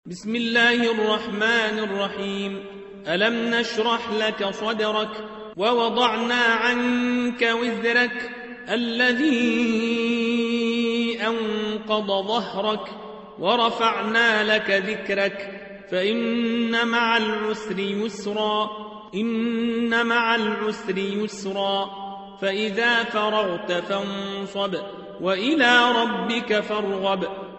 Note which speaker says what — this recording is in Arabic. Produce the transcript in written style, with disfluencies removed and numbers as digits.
Speaker 1: بسم الله الرحمن الرحيم. ألم نشرح لك صدرك ووضعنا عنك وزرك الذي أنقض ظهرك ورفعنا لك ذكرك فإن مع العسر يسرا إن مع العسر يسرا فإذا فرغت فانصب وإلى ربك فارغب